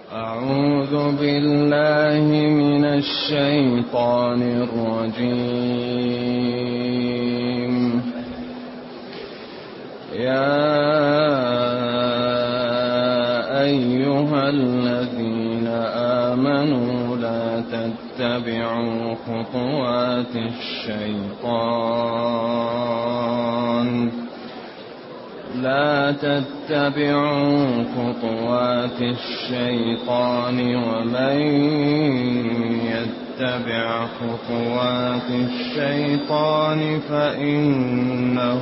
أعوذ بالله من الشيطان الرجيم. يا أيها الذين آمنوا لا تتبعوا خطوات الشيطان ومن يتبع خطوات الشيطان فإنه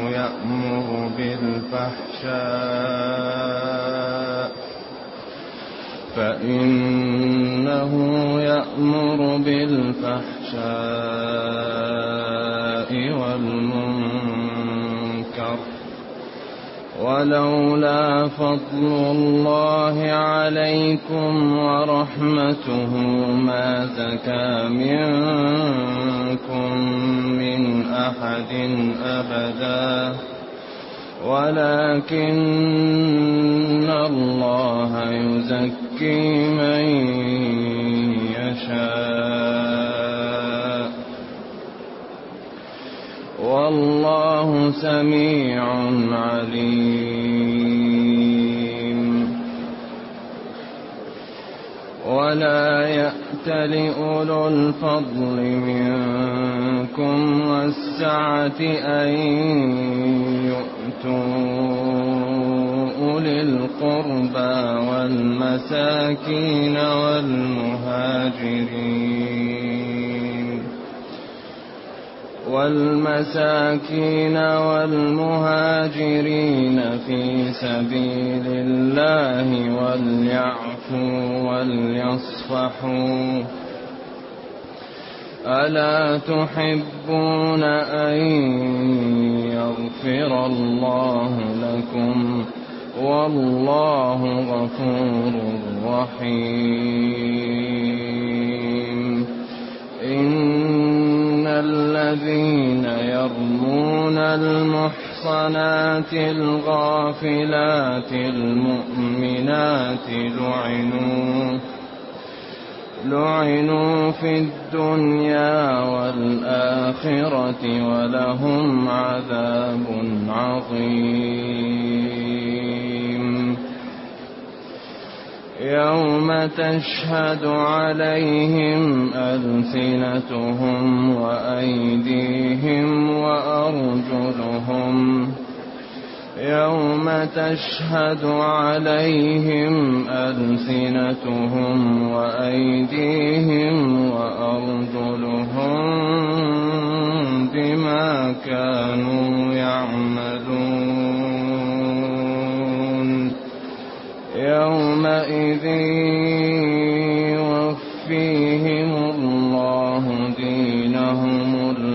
يأمر بالفحشاء والمنكر. ولولا فضل الله عليكم ورحمته ما زكى منكم من أحد أبدا ولكن الله يزكي من يشاء والله سميع عليم. ولا يأتل أولو الفضل منكم والسعة أن يؤتوا أولي القربى والمساكين والمهاجرين في سبيل الله وليعفوا وليصفحوا. ألا تحبون أن يغفر الله لكم والله غفور رحيم. إن الذين يرمون المحصنات الغافلات المؤمنات لعنوا في الدنيا والآخرة ولهم عذاب عظيم. يوم تشهد عليهم ألسنتهم وأيديهم وأرجلهم بما كانوا يعملون. يومئذ يوفيهم الله دينهم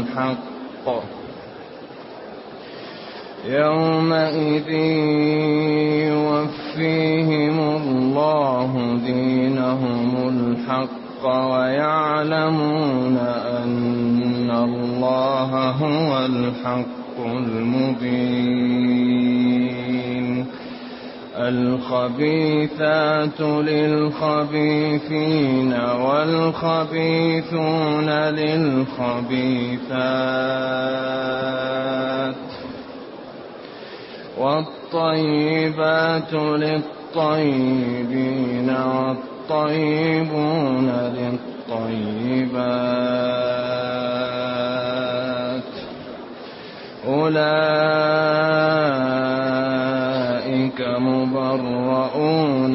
الحق ويعلمون أن الله هو الحق المبين. الخبيثات للخبيثين والخبيثون للخبيثات والطيبات للطيبين والطيبون للطيبات. أولئك مبرؤون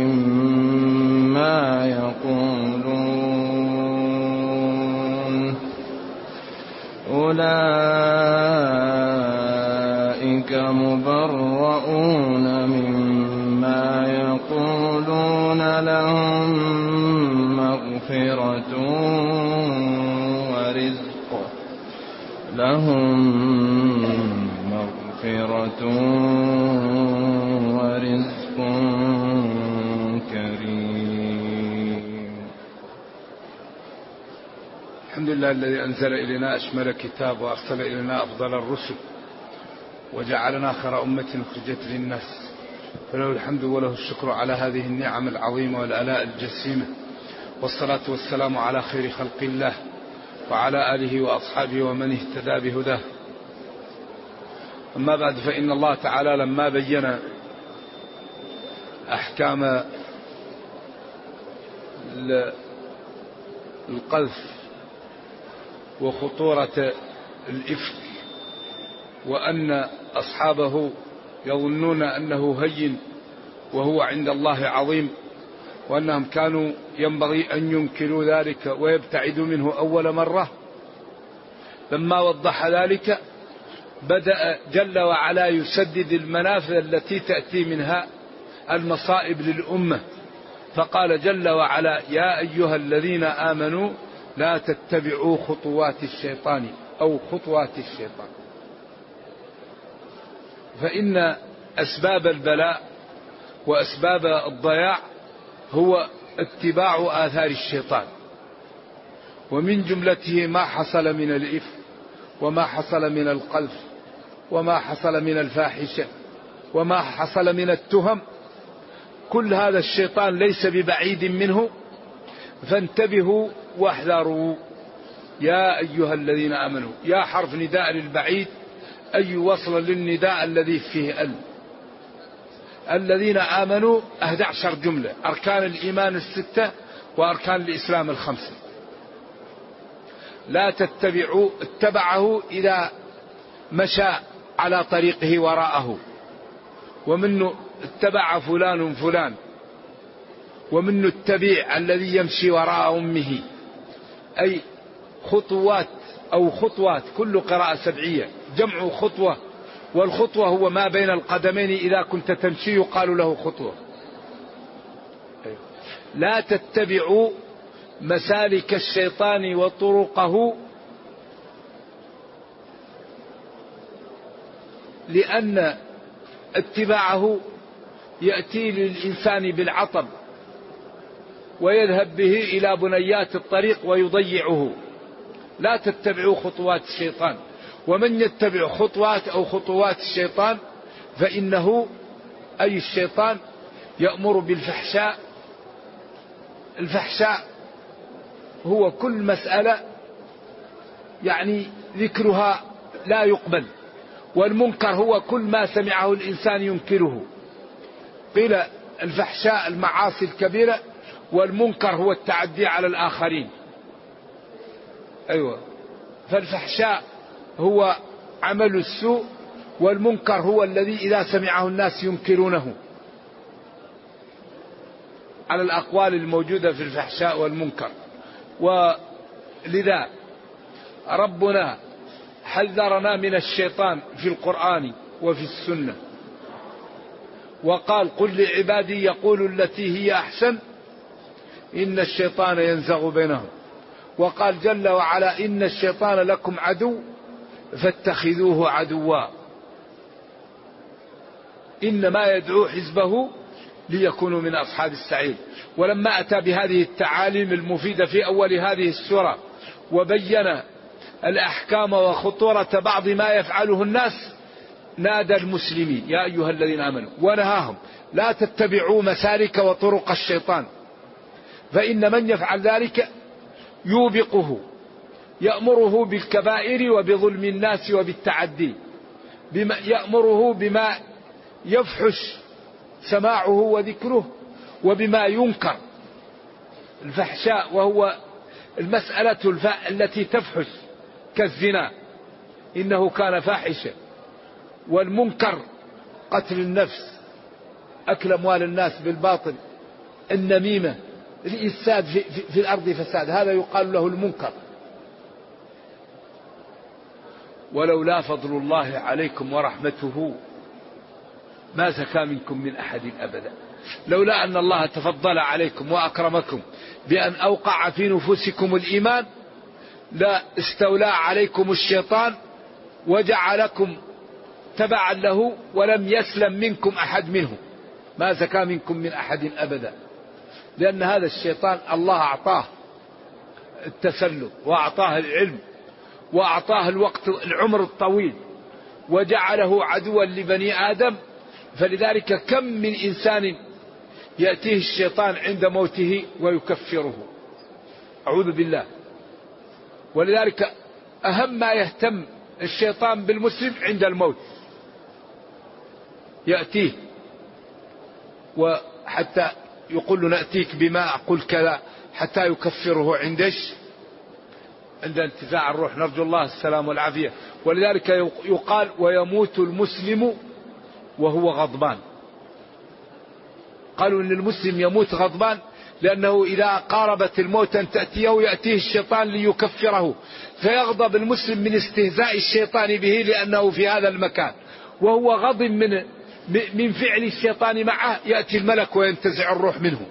مما يقولون لهم مغفرة ورزق كريم. الحمد لله الذي أنزل إلينا أشمل كتاب وأرسل إلينا أفضل الرسل وجعلنا خير أمة أخرجت للناس فله الحمد وله الشكر على هذه النعم العظيمة والآلاء الجسيمة، والصلاة والسلام على خير خلق الله وعلى آله وأصحابه ومن اهتدى بهداه. أما بعد، فإن الله تعالى لما بين أحكام القذف وخطورة الإفك وأن أصحابه يظنون أنه هين وهو عند الله عظيم، وأنهم كانوا ينبغي أن ينكروا ذلك ويبتعدوا منه أول مرة، لما وضح ذلك بدأ جل وعلا يسدد المنافذ التي تأتي منها المصائب للأمة، فقال جل وعلا: يا أيها الذين آمنوا لا تتبعوا خطوات الشيطان أو خطوات الشيطان. فإن أسباب البلاء وأسباب الضياع هو اتباع آثار الشيطان، ومن جملته ما حصل من الإفك وما حصل من القذف وما حصل من الفاحشة وما حصل من التهم. كل هذا الشيطان ليس ببعيد منه، فانتبهوا واحذروا. يا أيها الذين آمنوا، يا حرف نداء للبعيد، أي وصل للنداء الذي فيه الذين آمنوا 11 جملة، أركان الإيمان 6 وأركان الإسلام 5. لا تتبعوا، اتبعه إذا مشى على طريقه وراءه، ومنه اتبع فلان فلان، ومنه التبيع الذي يمشي وراء أمه، أي خطوات أو خطوات، كل قراءة سبعية جمع خطوة، والخطوة هو ما بين القدمين، إذا كنت تمشي يقال له خطوة. لا تتبعوا مسالك الشيطان وطرقه، لأن اتباعه يأتي للإنسان بالعطب ويذهب به إلى بنيات الطريق ويضيعه. لا تتبعوا خطوات الشيطان، ومن يتبع خطوات أو خطوات الشيطان فإنه أي الشيطان يأمر بالفحشاء. الفحشاء هو كل مسألة يعني ذكرها لا يقبل، والمنكر هو كل ما سمعه الإنسان ينكره. قيل الفحشاء المعاصي الكبيرة، والمنكر هو التعدي على الآخرين. أيوة، فالفحشاء هو عمل السوء، والمنكر هو الذي إذا سمعه الناس ينكرونه، على الأقوال الموجودة في الفحشاء والمنكر. ولذا ربنا حذرنا من الشيطان في القرآن وفي السنة، وقال: قل لعبادي يقولوا التي هي أحسن إن الشيطان ينزغ بينهم. وقال جل وعلا: إن الشيطان لكم عدو فاتخذوه عدوا إنما يدعو حزبه ليكونوا من أصحاب السعير. ولما أتى بهذه التعاليم المفيدة في أول هذه السورة وبين الأحكام وخطورة بعض ما يفعله الناس، نادى المسلمين: يا أيها الذين آمنوا، ونهاهم: لا تتبعوا مسالك وطرق الشيطان، فإن من يفعل ذلك يوبقه، يأمره بالكبائر وبظلم الناس وبالتعدي، يأمره بما يفحش سماعه وذكره، وبما ينكر الفحشاء، وهو المسألة التي تفحش كالزنا إنه كان فاحشا، والمنكر قتل النفس، أكل أموال الناس بالباطل، النميمة، الإفساد في الأرض فساد، هذا يقال له المنكر. ولولا فضل الله عليكم ورحمته ما زكى منكم من أحد أبدا. لولا أن الله تفضل عليكم وأكرمكم بأن أوقع في نفوسكم الإيمان لا استولى عليكم الشيطان وجعلكم تبعا له، ولم يسلم منكم أحد منه، ما زكى منكم من أحد أبدا. لأن هذا الشيطان الله أعطاه التسلط، وأعطاه العلم، وأعطاه الوقت العمر الطويل، وجعله عدوا لبني آدم، فلذلك كم من إنسان يأتيه الشيطان عند موته ويكفره، أعوذ بالله. ولذلك أهم ما يهتم الشيطان بالمسلم عند الموت، يأتيه وحتى يقول له نأتيك بما أقول كذا حتى يكفره عند انتزاع الروح، نرجو الله السلام والعافية. ولذلك يقال ويموت المسلم وهو غضبان. قالوا إن المسلم يموت غضبان لأنه إذا قاربت الموت أن تأتيه يأتيه الشيطان ليكفره، فيغضب المسلم من استهزاء الشيطان به لأنه في هذا المكان وهو غضب من فعل الشيطان معه، يأتي الملك وينتزع الروح منه.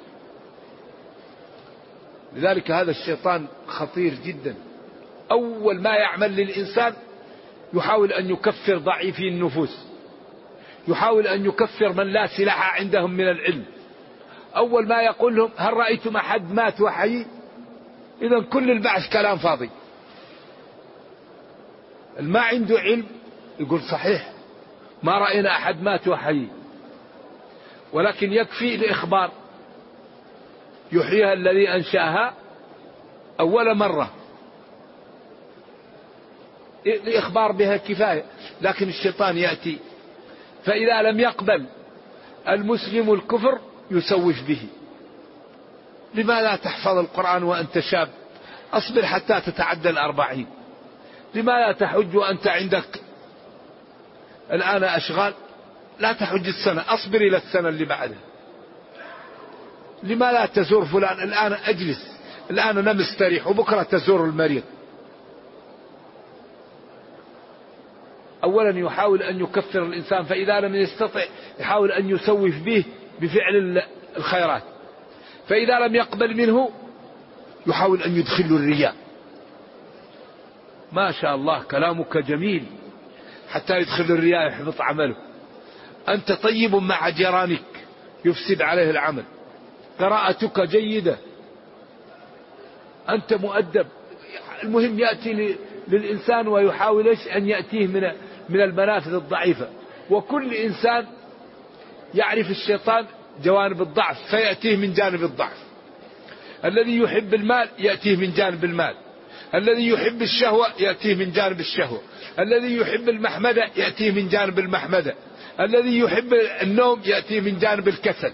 لذلك هذا الشيطان خطير جدا. أول ما يعمل للإنسان يحاول أن يكفر ضعيفي النفوس، يحاول أن يكفر من لا سلاح عندهم من العلم. أول ما يقول لهم هل رأيتم أحد مات وحي؟ إذا كل البعث كلام فاضي. ما عنده علم يقول صحيح ما رأينا أحد مات وحي، ولكن يكفي الإخبار، يحييها الذي أنشأها أول مرة، الإخبار بها كفاية. لكن الشيطان يأتي، فإذا لم يقبل المسلم الكفر يسوف به. لماذا تحفظ القرآن وأنت شاب؟ أصبر حتى تتعدى 40. لماذا تحج وأنت عندك الآن أشغال؟ لا تحج السنة، أصبر إلى السنة اللي بعدها. لماذا تزور فلان؟ الآن أجلس، الآن أنا مستريح، وبكرة تزور المريض. أولا يحاول أن يكفر الإنسان، فإذا لم يستطع يحاول أن يسوف به بفعل الخيرات، فإذا لم يقبل منه يحاول أن يدخل الرياء. ما شاء الله كلامك جميل، حتى يدخل الرياء يحبط عمله. أنت طيب مع جيرانك يفسد عليه العمل. قراءتك جيدة، أنت مؤدب. المهم يأتي للإنسان ويحاول أن يأتيه من المنافذ الضعيفة. وكل إنسان يعرف الشيطان جوانب الضعف فيأتيه من جانب الضعف. الذي يحب المال يأتيه من جانب المال، الذي يحب الشهوة يأتيه من جانب الشهوة، الذي يحب المحمدة يأتيه من جانب المحمدة، الذي يحب النوم يأتيه من جانب الكسل.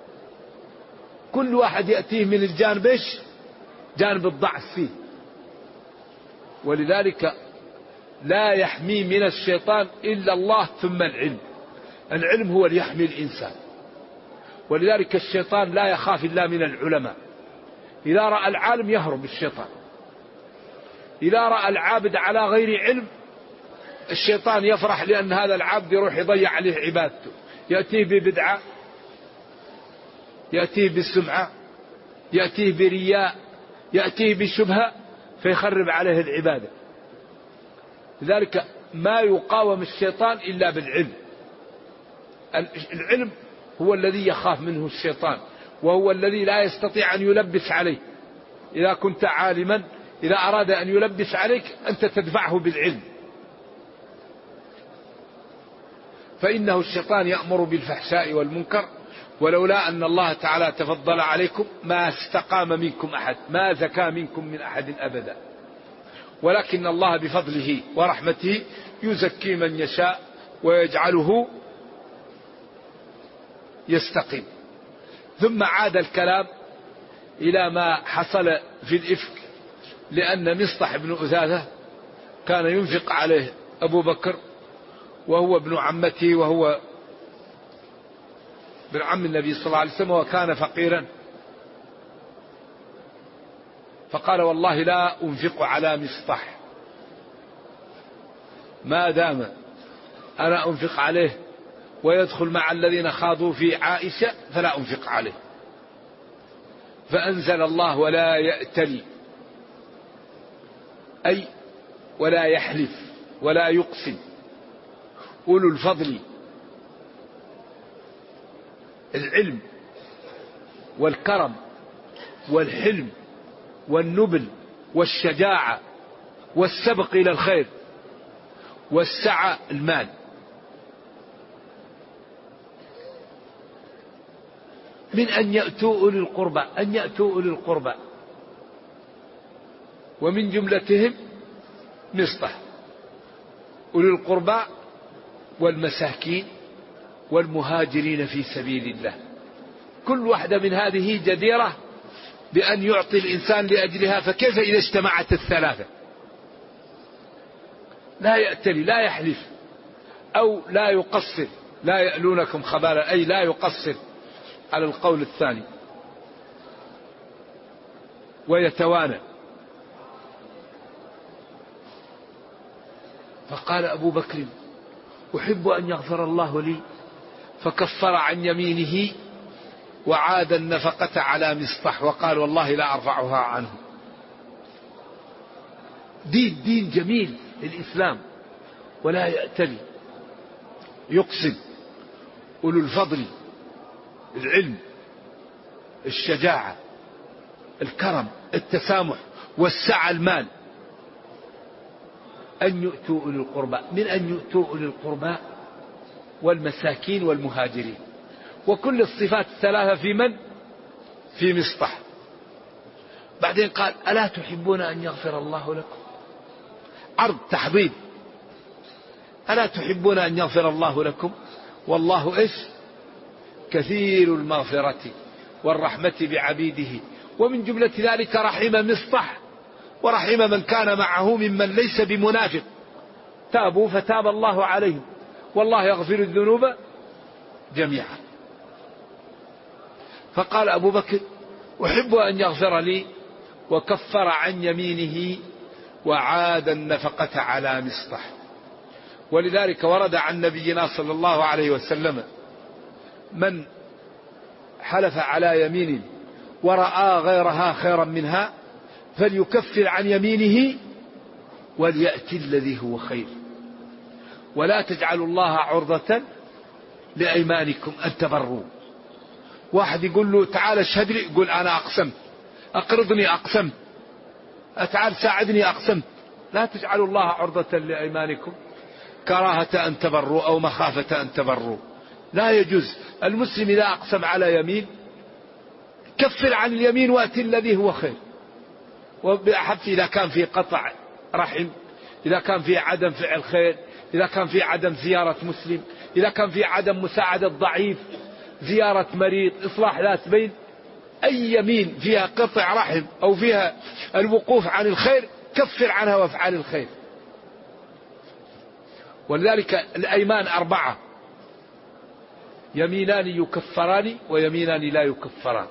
كل واحد يأتيه من الجانب جانب الضعف فيه. ولذلك لا يحمي من الشيطان إلا الله ثم العلم. العلم هو اللي يحمي الإنسان. ولذلك الشيطان لا يخاف إلا من العلماء. إذا رأى العالم يهرب الشيطان، إذا رأى العابد على غير علم الشيطان يفرح، لأن هذا العابد يروح يضيع عليه عبادته، يأتيه ببدعة، يأتيه بالسمعة، يأتيه برياء، يأتيه بشبهة، فيخرب عليه العبادة. لذلك ما يقاوم الشيطان إلا بالعلم. العلم هو الذي يخاف منه الشيطان، وهو الذي لا يستطيع أن يلبس عليه. إذا كنت عالما إذا أراد أن يلبس عليك أنت تدفعه بالعلم. فإنه الشيطان يأمر بالفحشاء والمنكر، ولولا أن الله تعالى تفضل عليكم ما استقام منكم أحد، ما زكى منكم من أحد أبدا، ولكن الله بفضله ورحمته يزكي من يشاء ويجعله يستقيم. ثم عاد الكلام إلى ما حصل في الإفك، لأن مصطح بن أثاثة كان ينفق عليه أبو بكر، وهو ابن عمته، وهو ابن عم النبي صلى الله عليه وسلم، وكان فقيرا. فقال والله لا أنفق على مصطح ما دام أنا أنفق عليه ويدخل مع الذين خاضوا في عائشة فلا أنفق عليه. فأنزل الله ولا يأتلي، أي ولا يحلف ولا يقسم أولو الفضل، العلم والكرم والحلم والنبل والشجاعة والسبق إلى الخير والسعة المال. من أن يأتوا أولي القربى، أن يأتوا أولي القربى، ومن جملتهم مصطح أولي القربى والمساكين والمهاجرين في سبيل الله. كل واحدة من هذه جديرة بأن يعطي الإنسان لأجلها، فكيف إذا اجتمعت الثلاثة؟ لا يأتلي، لا يحلف، أو لا يقصر، لا يألونكم خبالا، أي لا يقصر على القول الثاني، ويتوانى. فقال أبو بكر: أحب أن يغفر الله لي، فكفر عن يمينه وعاد النفقة على مصطح، وقال: والله لا أرفعها عنه. دين جميل الإسلام، ولا يأتلي، يقسم. أولو الفضل، العلم، الشجاعة، الكرم، التسامح، والسعة المال، أن يؤتوا أولي القربى، من أن يؤتوا أولي القربى والمساكين والمهاجرين. وكل الصفات الثلاثة في من؟ في مصطح. بعدين قال: ألا تحبون أن يغفر الله لكم؟ عرض تحضيض: ألا تحبون أن يغفر الله لكم؟ والله إيش؟ كثير المغفرة والرحمة بعبيده. ومن جملة ذلك رحم مصطح ورحم من كان معه ممن ليس بمنافق، تابوا فتاب الله عليهم، والله يغفر الذنوب جميعا. فقال أبو بكر: أحب أن يغفر لي، وكفر عن يمينه وعاد النفقة على مصطح. ولذلك ورد عن نبينا صلى الله عليه وسلم: من حلف على يمين ورأى غيرها خيرا منها فليكفر عن يمينه وليأتي الذي هو خير، ولا تجعلوا الله عرضة لأيمانكم أن تبروا. واحد يقول له: تعال اشهد لي، يقول: أنا أقسمت. أقرضني، أقسمت. تعال ساعدني، أقسمت. لا تجعلوا الله عرضة لأيمانكم كراهة أن تبروا أو مخافة أن تبروا. لا يجوز. المسلم إذا أقسم على يمين كفر عن اليمين وأتي الذي هو خير. وبأحب إذا كان في قطع رحم، إذا كان في عدم فعل خير، إذا كان في عدم زيارة مسلم، إذا كان في عدم مساعدة ضعيف، زيارة مريض، إصلاح ذات بين، أي يمين فيها قطع رحم أو فيها الوقوف عن الخير كفر عنها وافعل الخير. ولذلك الأيمان 4: يمينان يكفران ويمينان لا يكفران.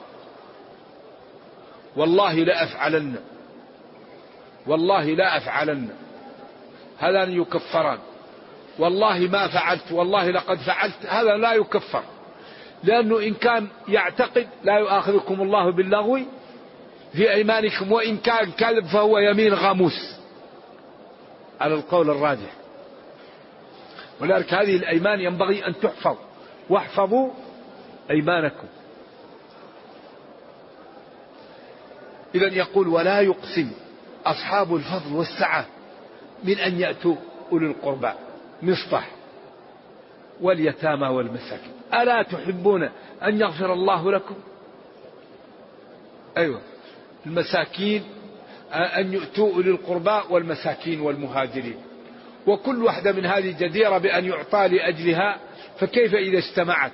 والله لا أفعلن، والله لا أفعلن، هذان يكفران. والله ما فعلت، والله لقد فعلت، هذا لا يكفر، لأنه إن كان يعتقد لا يؤاخذكم الله باللغو في أيمانكم، وإن كان كذب فهو يمين غاموس على القول الراجح. ولذلك هذه الأيمان ينبغي أن تحفظ، واحفظوا أيمانكم. إذن يقول: ولا يقسم أصحاب الفضل والسعة من أن يأتوا أولي القربى مصطح واليتامى والمساكين. ألا تحبون أن يغفر الله لكم؟ أيوة، المساكين أن يؤتوا أولي القربى والمساكين والمهاجرين. وكل واحدة من هذه جديرة بأن يعطى لأجلها، فكيف إذا اجتمعت؟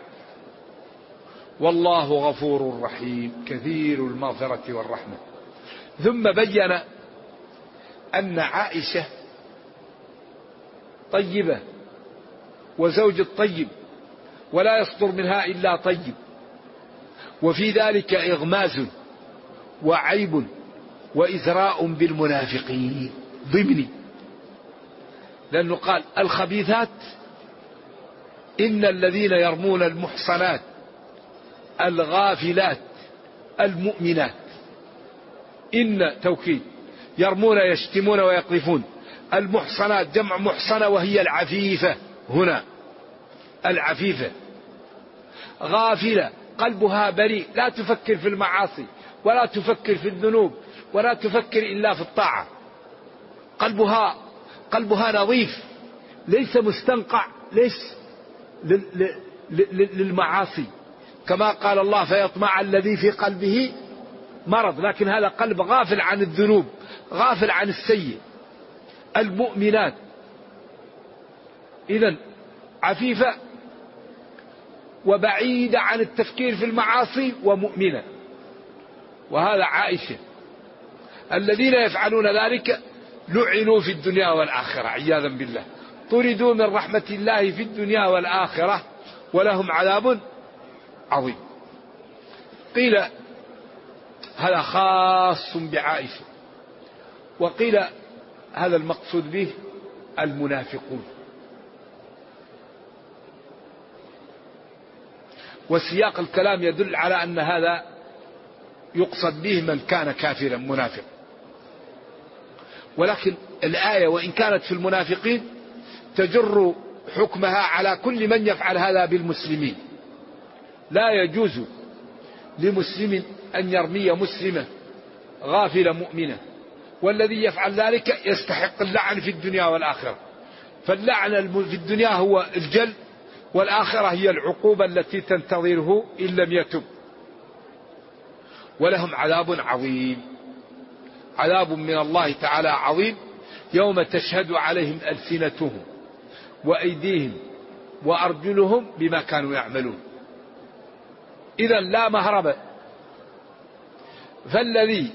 والله غفور رحيم كثير المغفرة والرحمة. ثم بين أن عائشة طيبة وزوج الطيب ولا يصدر منها إلا طيب، وفي ذلك إغماز وعيب وإزراء بالمنافقين ضمني، لأنه قال: الخبيثات إن الذين يرمون المحصنات الغافلات المؤمنات، إن توكيد، يرمون يشتمون ويقذفون. المحصنات جمع محصنة وهي العفيفة، هنا العفيفة. غافلة قلبها بريء، لا تفكر في المعاصي ولا تفكر في الذنوب ولا تفكر إلا في الطاعة. قلبها نظيف، ليس مستنقع، ليس للمعاصي، كما قال الله فيطمع الذي في قلبه مرض، لكن هذا قلب غافل عن الذنوب، غافل عن السيء. المؤمنات إذن عفيفة وبعيدة عن التفكير في المعاصي ومؤمنة، وهذا عائشة. الذين يفعلون ذلك لعنوا في الدنيا والآخرة عياذا بالله، طردوا من رحمة الله في الدنيا والآخرة ولهم عذاب عظيم. قيل هذا خاص بعائشة، وقيل هذا المقصود به المنافقون. وسياق الكلام يدل على أن هذا يقصد به من كان كافرا منافق، ولكن الآية وإن كانت في المنافقين تجر حكمها على كل من يفعل هذا بالمسلمين. لا يجوز لمسلم أن يرمي مسلمة غافلة مؤمنة، والذي يفعل ذلك يستحق اللعن في الدنيا والآخرة. فاللعن في الدنيا هو الجلد، والآخرة هي العقوبة التي تنتظره إن لم يتب. ولهم عذاب عظيم، عذاب من الله تعالى عظيم، يوم تشهد عليهم ألسنتهم وأيديهم وأرجلهم بما كانوا يعملون. إذا لا مهرب. فالذي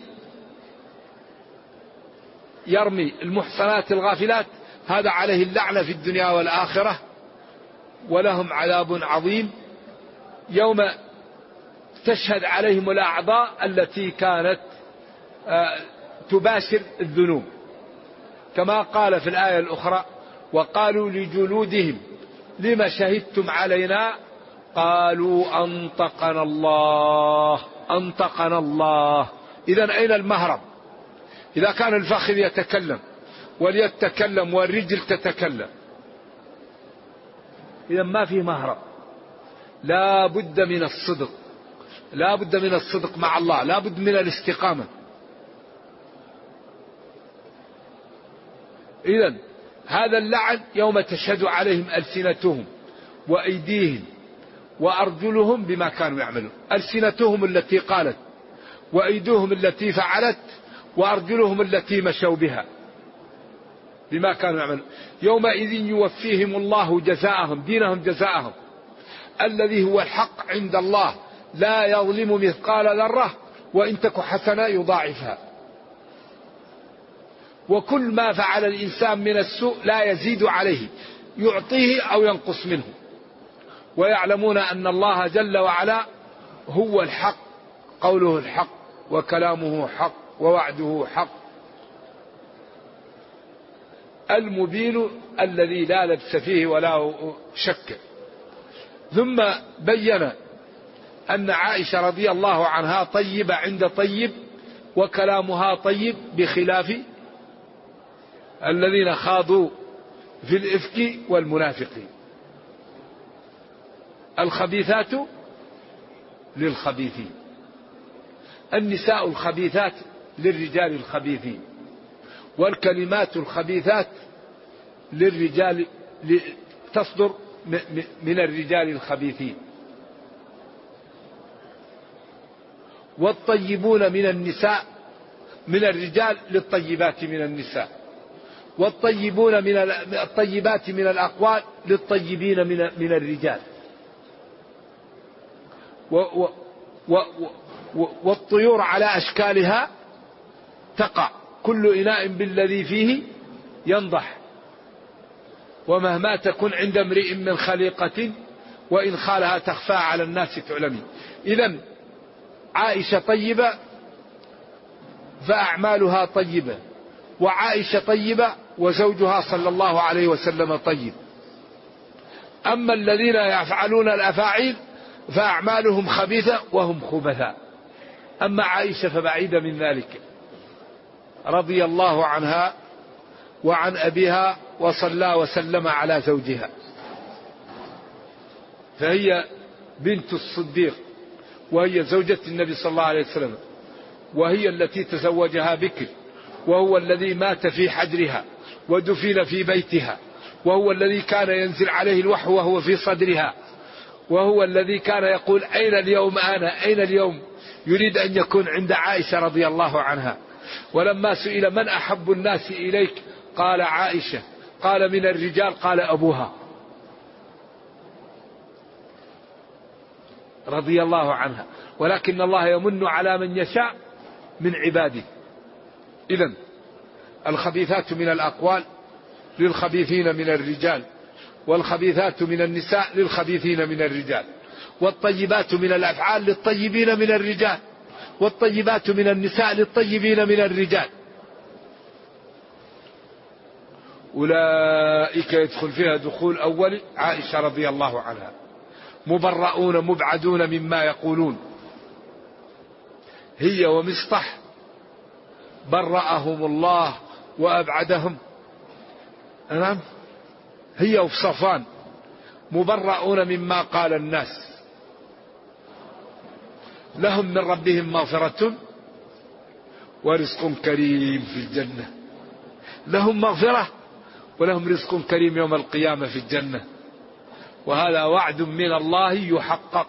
يرمي المحصنات الغافلات هذا عليه اللعنة في الدنيا والآخرة، ولهم عذاب عظيم يوم تشهد عليهم الأعضاء التي كانت تباشر الذنوب، كما قال في الآية الأخرى وقالوا لجلودهم لما شهدتم علينا قالوا أنطقنا الله أنطقنا الله. إذن أين المهرب؟ إذا كان الفخذ يتكلم واليد تتكلم والرجل تتكلم، إذن ما في مهرب. لا بد من الصدق، لا بد من الصدق مع الله، لا بد من الاستقامة. إذن هذا اللعن يوم تشهد عليهم ألسنتهم وأيديهم وأرجلهم بما كانوا يعملون. ألسنتهم التي قالت، وأيديهم التي فعلت، وأرجلهم التي مشوا بها بما كانوا يعملون. يومئذ يوفيهم الله جزاءهم، دينهم جزاءهم الذي هو الحق عند الله، لا يظلم مثقال ذرة وإن تك حسنة يضاعفها. وكل ما فعل الإنسان من السوء لا يزيد عليه، يعطيه أو ينقص منه. ويعلمون أن الله جل وعلا هو الحق، قوله الحق وكلامه حق ووعده حق، المبين الذي لا لبس فيه ولا شك. ثم بين أن عائشة رضي الله عنها طيبة عند طيب، وكلامها طيب، بخلاف الذين خاضوا في الإفك والمنافقين. الخبيثات للخبيثين، النساء الخبيثات للرجال الخبيثين، والكلمات الخبيثات للرجال تصدر من الرجال الخبيثين. والطيبون من النساء من الرجال للطيبات من النساء، والطيبون من الطيبات من الأقوال للطيبين من الرجال. والطيور على أشكالها تقع، كل إناء بالذي فيه ينضح، ومهما تكن عند امرئ من خليقة وإن خالها تخفى على الناس تعلمي. إذن عائشة طيبة فأعمالها طيبة، وعائشة طيبة وزوجها صلى الله عليه وسلم طيب. أما الذين يفعلون الأفاعيل فأعمالهم خبيثة وهم خبثاء. أما عائشة فبعيدة من ذلك رضي الله عنها وعن أبيها، وصلى وسلم على زوجها، فهي بنت الصديق، وهي زوجة النبي صلى الله عليه وسلم، وهي التي تزوجها بكر، وهو الذي مات في حجرها ودفن في بيتها، وهو الذي كان ينزل عليه الوحي وهو في صدرها، وهو الذي كان يقول أين اليوم أنا أين اليوم، يريد أن يكون عند عائشة رضي الله عنها. ولما سئل من أحب الناس إليك قال عائشة، قال من الرجال قال أبوها رضي الله عنها. ولكن الله يمن على من يشاء من عباده. إذن الخبيثات من الأقوال للخبيثين من الرجال، والخبيثات من النساء للخبيثين من الرجال، والطيبات من الأفعال للطيبين من الرجال، والطيبات من النساء للطيبين من الرجال. أولئك يدخل فيها دخول أول عائشة رضي الله عنها، مبرؤون مبعدون مما يقولون. هي ومصطح برأهم الله وأبعدهم. نعم، هي وصفان مبرؤون مما قال الناس، لهم من ربهم مغفرة ورزق كريم في الجنة. لهم مغفرة ولهم رزق كريم يوم القيامة في الجنة، وهذا وعد من الله يحقق.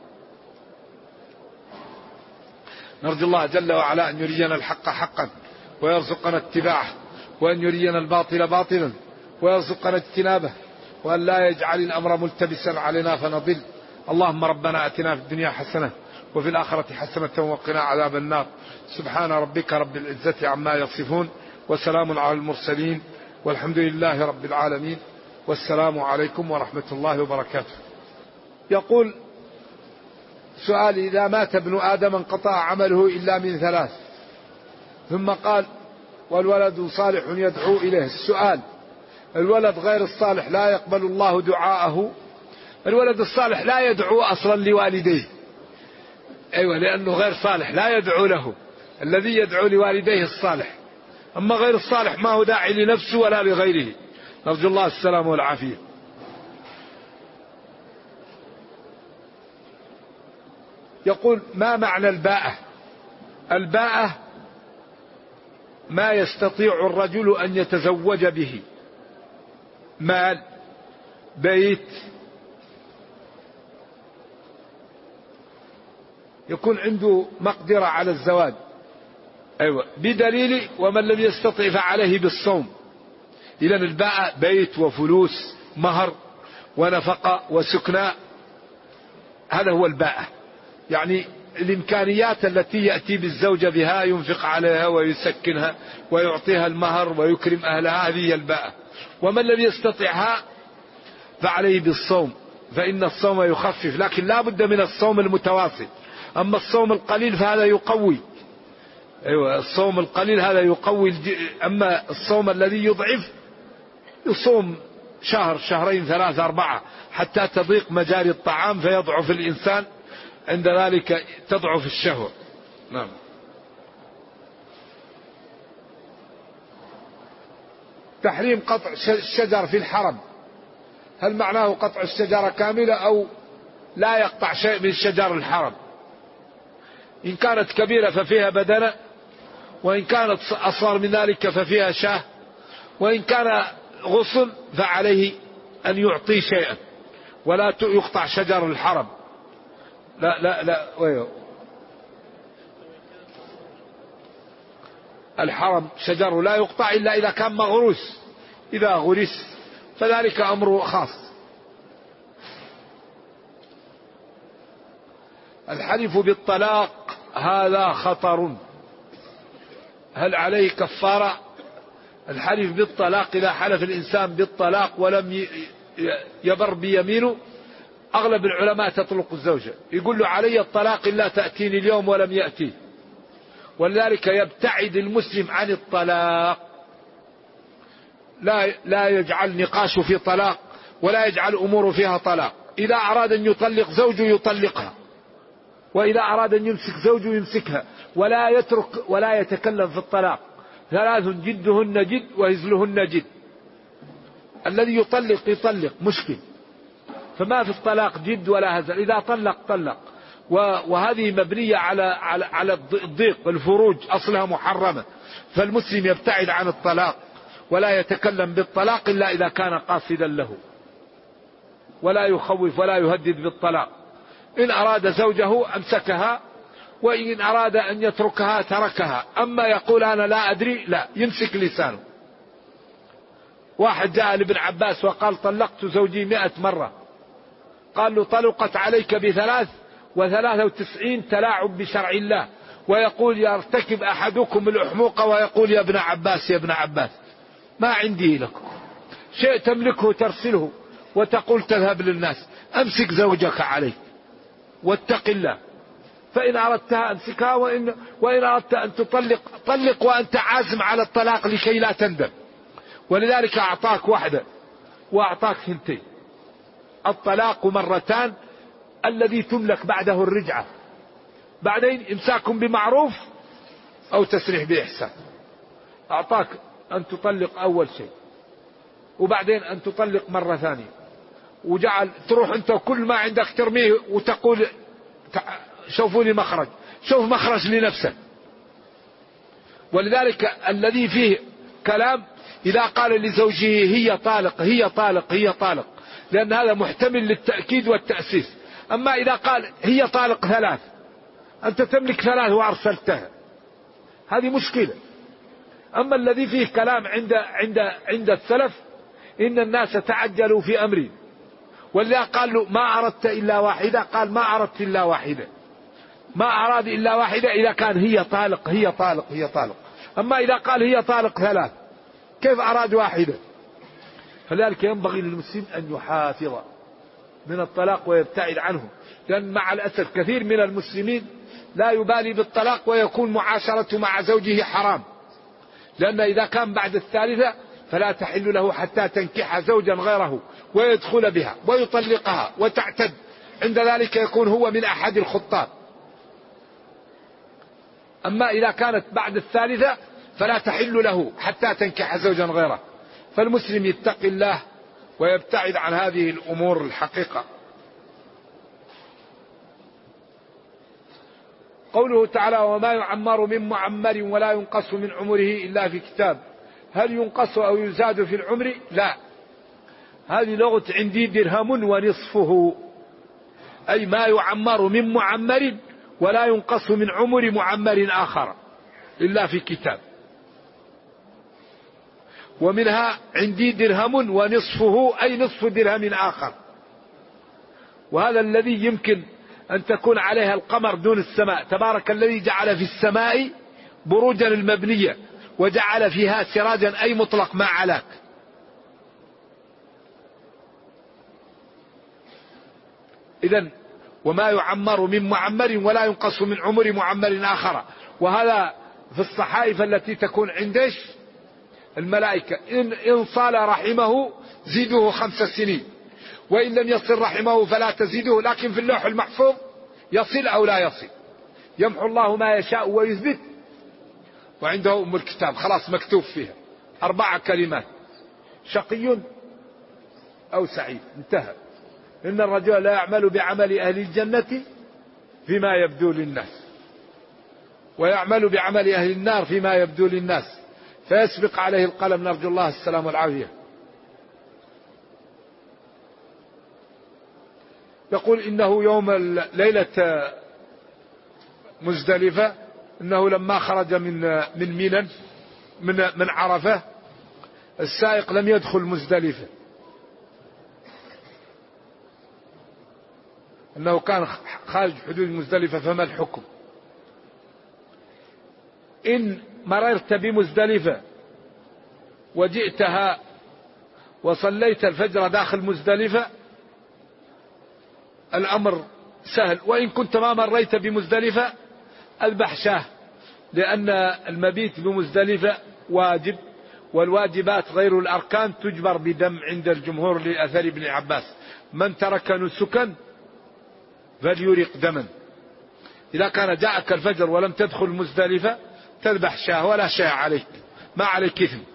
نرجو الله جل وعلا أن يرينا الحق حقا ويرزقنا اتباعه، وأن يرينا الباطل باطلا ويرزقنا اجتنابه، وأن لا يجعل الأمر ملتبسا علينا فنضل. اللهم ربنا أتنا في الدنيا حسنة وفي الآخرة حسنة وقنا عذاب النار. سبحان ربك رب العزة عما يصفون، وسلام على المرسلين، والحمد لله رب العالمين، والسلام عليكم ورحمة الله وبركاته. يقول سؤال: إذا مات ابن آدم انقطع عمله إلا من ثلاث. ثم قال: والولد صالح يدعو إليه. السؤال: الولد غير الصالح لا يقبل الله دعاءه؟ الولد الصالح لا يدعو أصلا لوالديه، أيوة، لأنه غير صالح لا يدعو له. الذي يدعو لوالديه الصالح، أما غير الصالح ما هو داعي لنفسه ولا لغيره. نرجو الله السلام والعافية. يقول: ما معنى الباءة؟ الباءة ما يستطيع الرجل أن يتزوج به، مال، بيت، يكون عنده مقدرة على الزواج، أيوة، بدليل ومن لم يستطع فعليه بالصوم. إذن الباءة بيت وفلوس، مهر ونفقة وسكناء، هذا هو الباءة. يعني الإمكانيات التي يأتي بالزوجة بها، ينفق عليها ويسكنها ويعطيها المهر ويكرم أهلها، هذه هي الباءة. ومن لم يستطعها فعليه بالصوم، فإن الصوم يخفف، لكن لا بد من الصوم المتواصل. أما الصوم القليل فهذا يقوي، أيوة، الصوم القليل هذا يقوي. أما الصوم الذي يضعف يصوم شهر، شهرين، ثلاثة، أربعة، حتى تضيق مجاري الطعام فيضعف الإنسان، عند ذلك تضعف الشهوة. نعم. تحريم قطع الشجر في الحرم، هل معناه قطع الشجرة كاملة أو لا يقطع شيء من شجر الحرم؟ إن كانت كبيرة ففيها بدنة، وإن كانت أصغر من ذلك ففيها شاه، وإن كان غصن فعليه أن يعطي شيئا، ولا يقطع شجر الحرم. لا لا لا، الحرم شجره لا يقطع إلا إذا كان مغروس، إذا غرس فذلك أمره خاص. الحلف بالطلاق هذا خطر، هل عليه كفارة؟ الحلف بالطلاق، إذا حلف الإنسان بالطلاق ولم يبر بيمينه، أغلب العلماء تطلق الزوجة، يقول له علي الطلاق إلا تأتيني اليوم ولم يأتي. ولذلك يبتعد المسلم عن الطلاق، لا يجعل نقاشه في طلاق، ولا يجعل أموره فيها طلاق. إذا أراد أن يطلق زوجه يطلقها، وإذا أراد أن يمسك زوجه يمسكها، ولا يترك ولا يتكلم في الطلاق. ثلاث جدهن جد وهزلهن جد. الذي يطلق يطلق مشكل، فما في الطلاق جد ولا هزل، إذا طلق طلق. وهذه مبنية على الضيق والفروج، أصلها محرمة. فالمسلم يبتعد عن الطلاق ولا يتكلم بالطلاق إلا إذا كان قاصدا له. ولا يخوف ولا يهدد بالطلاق. إن أراد زوجه أمسكها، وإن أراد أن يتركها تركها. أما يقول أنا لا أدري، لا، يمسك لسانه. واحد جاء لابن عباس وقال طلقت زوجي 100 مرة. قال له طلقت عليك ب3 و93 تلاعب بشرع الله. ويقول يرتكب أحدكم الأحموق ويقول يا ابن عباس يا ابن عباس. ما عندي لكم شيء تملكه ترسله وتقول تذهب للناس. أمسك زوجك عليك واتق الله. فإن أردتها أمسكها، وإن أردت أن تطلق طلق وأنت عازم على الطلاق لكي لا تندم. ولذلك أعطاك واحدة وأعطاك 2. الطلاق مرتان، الذي تملك بعده الرجعة، بعدين إمساك بمعروف أو تسريح بإحسان. أعطاك أن تطلق أول شيء، وبعدين أن تطلق مرة ثانية، وجعل تروح أنت وكل ما عندك ترميه وتقول شوفوا لي مخرج. شوف مخرج لنفسك. ولذلك الذي فيه كلام إذا قال لزوجه هي طالق هي طالق هي طالق، لأن هذا محتمل للتأكيد والتأسيس. أما إذا قال هي طالق 3، أنت تملك 3 وأرسلتها، هذه مشكلة. أما الذي فيه كلام عند السلف إن الناس تعجلوا في أمري، والذي قال له ما أردت إلا واحدة، قال ما أردت إلا واحدة. ما أراد إلا واحدة إذا كان هي طالق هي طالق هي طالق. أما إذا قال هي طالق 3 كيف أراد واحدة؟ فذلك ينبغي للمسلم أن يحافظ من الطلاق ويبتعد عنه، لأن مع الأسف كثير من المسلمين لا يبالي بالطلاق ويكون معاشرته مع زوجه حرام. لأن إذا كان بعد 3 فلا تحل له حتى تنكح زوجا غيره ويدخل بها ويطلقها وتعتد. عند ذلك يكون هو من أحد الخطاب. أما إذا كانت بعد 3 فلا تحل له حتى تنكح زوجا غيره. فالمسلم يتقي الله ويبتعد عن هذه الأمور الحقيقة. قوله تعالى وما يعمر من معمر ولا ينقص من عمره إلا في كتاب. هل ينقص أو يزاد في العمر؟ لا. هذه لغة عندي درهم ونصفه، أي ما يعمر من معمر ولا ينقص من عمر معمر آخر إلا في كتاب. ومنها عندي درهم ونصفه، أي نصف درهم آخر. وهذا الذي يمكن أن تكون عليها القمر دون السماء. تبارك الذي جعل في السماء بروجا المبنية وجعل فيها سراجا، أي مطلق ما علاك. إذن وما يعمر من معمر ولا ينقص من عمر معمر آخر. وهذا في الصحائف التي تكون عند الملائكة. إن صال رحمه زيدوه 5 سنين، وإن لم يصل رحمه فلا تزيدوه. لكن في اللوح المحفوظ يصل أو لا يصل. يمحو الله ما يشاء ويثبت، وعنده أم الكتاب خلاص مكتوب فيها 4 كلمات: شقي أو سعيد، انتهى. إن الرجل لا يعمل بعمل أهل الجنة فيما يبدو للناس، ويعمل بعمل أهل النار فيما يبدو للناس، فيسبق عليه القلم. نرجو الله السلام والعافية. يقول إنه يوم ليلة مزدلفة، إنه لما خرج من منى من عرفة، السائق لم يدخل مزدلفة، أنه كان خارج حدود مزدلفة. فما الحكم؟ إن مررت بمزدلفة وجئتها وصليت الفجر داخل مزدلفة الأمر سهل. وإن كنت ما مريت بمزدلفة اذبح شاه، لأن المبيت بمزدلفة واجب، والواجبات غير الأركان تجبر بدم عند الجمهور لأثر ابن عباس: من ترك نسكا فليرق دما. إذا كان جاءك الفجر ولم تدخل مزدلفة تذبح شاه ولا شيء عليك، ما عليك إثم.